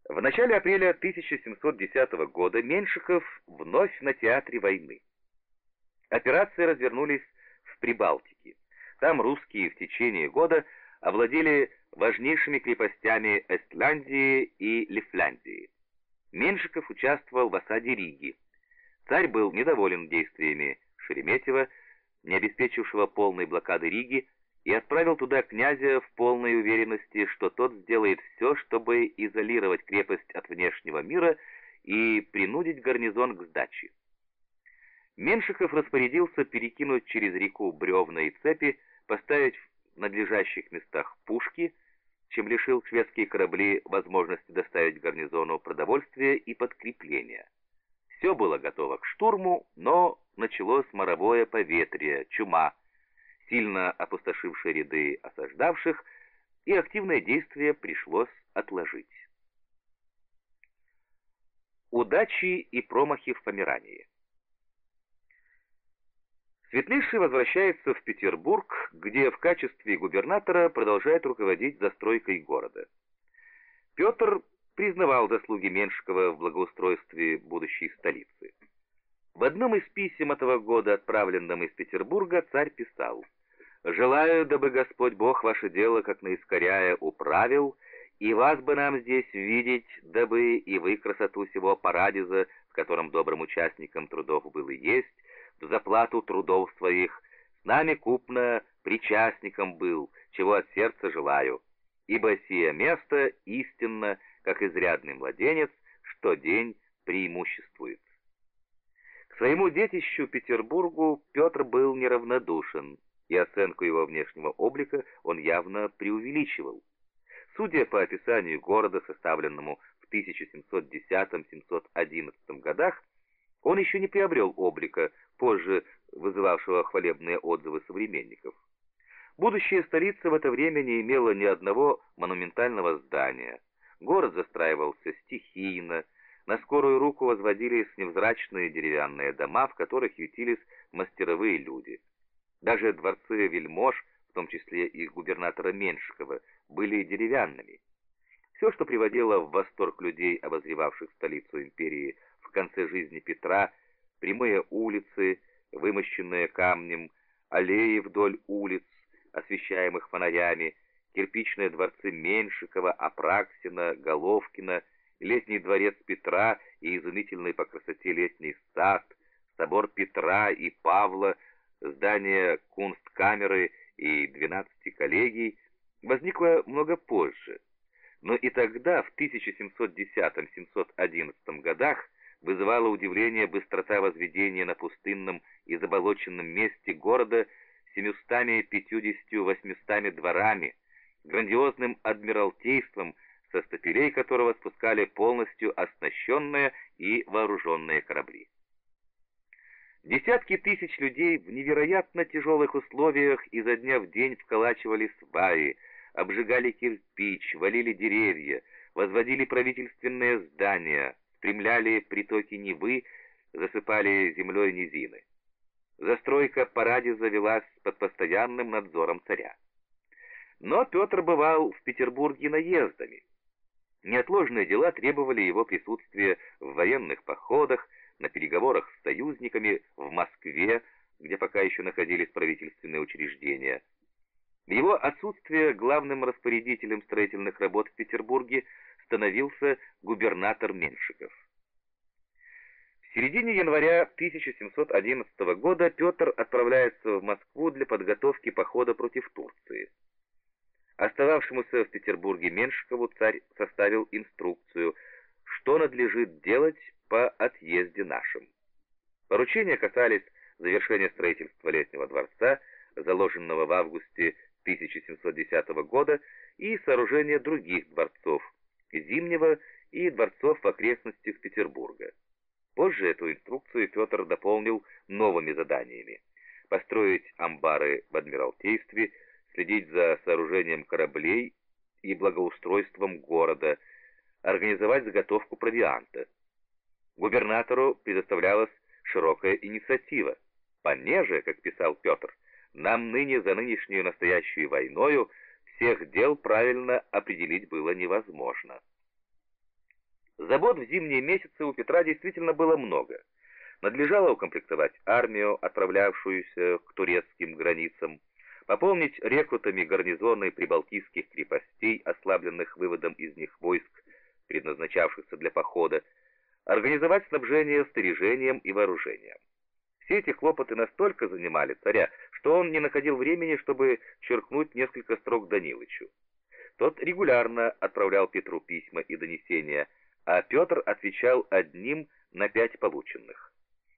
В начале апреля 1710 года Меньшиков вновь на театре войны. Операции развернулись в Прибалтике. Там русские в течение года овладели важнейшими крепостями Эстляндии и Лифляндии. Меньшиков участвовал в осаде Риги. Царь был недоволен действиями Шереметьева, не обеспечившего полной блокады Риги, и отправил туда князя в полной уверенности, что тот сделает все, чтобы изолировать крепость от внешнего мира и принудить гарнизон к сдаче. Меньшиков распорядился перекинуть через реку бревна и цепи, поставить в надлежащих местах пушки, чем лишил шведские корабли возможности доставить гарнизону продовольствие и подкрепления. Все было готово к штурму, но началось моровое поветрие, чума, сильно опустошившие ряды осаждавших, и активное действие пришлось отложить. Удачи и промахи в Померании. Светлейший возвращается в Петербург, где в качестве губернатора продолжает руководить застройкой города. Петр признавал заслуги Меньшикова в благоустройстве будущей столицы. В одном из писем этого года, отправленном из Петербурга, царь писал: «Желаю, дабы Господь Бог ваше дело, как наискоряя, управил, и вас бы нам здесь видеть, дабы и вы красоту сего парадиза, в котором добрым участникам трудов был и есть, в заплату трудов своих, с нами купно причастником был, чего от сердца желаю, ибо сие место истинно, как изрядный младенец, что день преимуществует». К своему детищу Петербургу Петр был неравнодушен, и оценку его внешнего облика он явно преувеличивал. Судя по описанию города, составленному в 1710-1711 годах, он еще не приобрел облика, позже вызывавшего хвалебные отзывы современников. Будущая столица в это время не имела ни одного монументального здания. Город застраивался стихийно, на скорую руку возводились невзрачные деревянные дома, в которых ютились мастеровые люди. Даже дворцы вельмож, в том числе и губернатора Меньшикова, были деревянными. Все, что приводило в восторг людей, обозревавших столицу империи в конце жизни Петра, прямые улицы, вымощенные камнем, аллеи вдоль улиц, освещаемых фонарями, кирпичные дворцы Меньшикова, Апраксина, Головкина, летний дворец Петра и изумительный по красоте летний сад, собор Петра и Павла, здание Кунсткамеры и 12 коллегий, возникло много позже. Но и тогда, в 1710-1711 годах, вызывало удивление быстрота возведения на пустынном и заболоченном месте города 750-800 дворами, грандиозным адмиралтейством, со стапелей которого спускали полностью оснащенные и вооруженные корабли. Десятки тысяч людей в невероятно тяжелых условиях изо дня в день вколачивали сваи, обжигали кирпич, валили деревья, возводили правительственные здания, спрямляли притоки Невы, засыпали землей низины. Застройка Парадиза велась под постоянным надзором царя. Но Петр бывал в Петербурге наездами. Неотложные дела требовали его присутствия в военных походах, на переговорах с союзниками в Москве, где пока еще находились правительственные учреждения. В его отсутствие главным распорядителем строительных работ в Петербурге становился губернатор Меньшиков. В середине января 1711 года Петр отправляется в Москву для подготовки похода против Турции. Остававшемуся в Петербурге Меньшикову царь составил инструкцию, что надлежит делать по отъезде нашим. Поручения касались завершения строительства Летнего дворца, заложенного в августе 1710 года, и сооружения других дворцов, Зимнего и дворцов в окрестностях Петербурга. Позже эту инструкцию Петр дополнил новыми заданиями: построить амбары в Адмиралтействе, следить за сооружением кораблей и благоустройством города, организовать заготовку провианта. Губернатору предоставлялась широкая инициатива. «Понеже, как писал Петр, нам ныне за нынешнюю настоящую войною всех дел правильно определить было невозможно». Забот в зимние месяцы у Петра действительно было много. Надлежало укомплектовать армию, отправлявшуюся к турецким границам, пополнить рекрутами гарнизоны прибалтийских крепостей, ослабленных выводом из них войск, предназначавшихся для похода, организовать снабжение снаряжением и вооружением. Все эти хлопоты настолько занимали царя, что он не находил времени, чтобы черкнуть несколько строк Данилычу. Тот регулярно отправлял Петру письма и донесения, а Петр отвечал одним на 5 полученных.